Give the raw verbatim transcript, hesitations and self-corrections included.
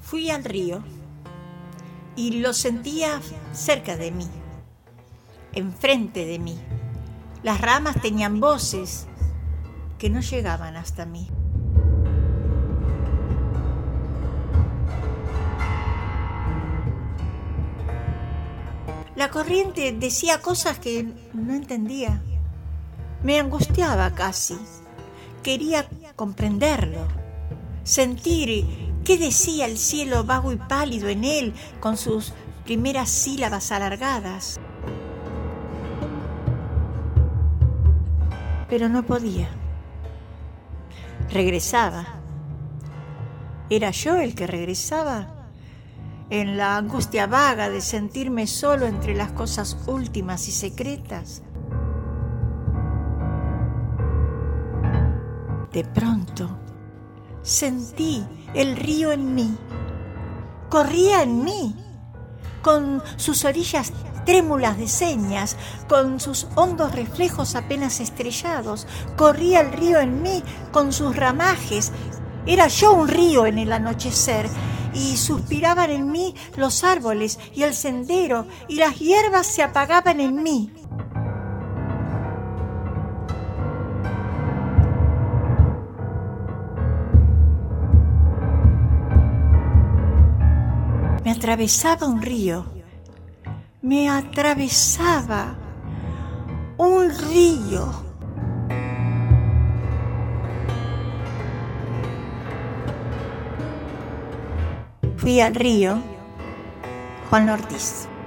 Fui al río y lo sentía cerca de mí, enfrente de mí. Las ramas tenían voces que no llegaban hasta mí. La corriente decía cosas que no entendía. Me angustiaba casi. Quería comprenderlo, sentir qué decía el cielo vago y pálido en él con sus primeras sílabas alargadas. Pero no podía. Regresaba. ¿Era yo el que regresaba? En la angustia vaga de sentirme solo entre las cosas últimas y secretas. De pronto, sentí el río en mí. Corría en mí, con sus orillas trémulas de señas, con sus hondos reflejos apenas estrellados. Corría el río en mí, con sus ramajes. Era yo un río en el anochecer, y suspiraban en mí los árboles y el sendero, y las hierbas se apagaban en mí. Me atravesaba un río, me atravesaba un río. Fui al río, Juan Ortiz.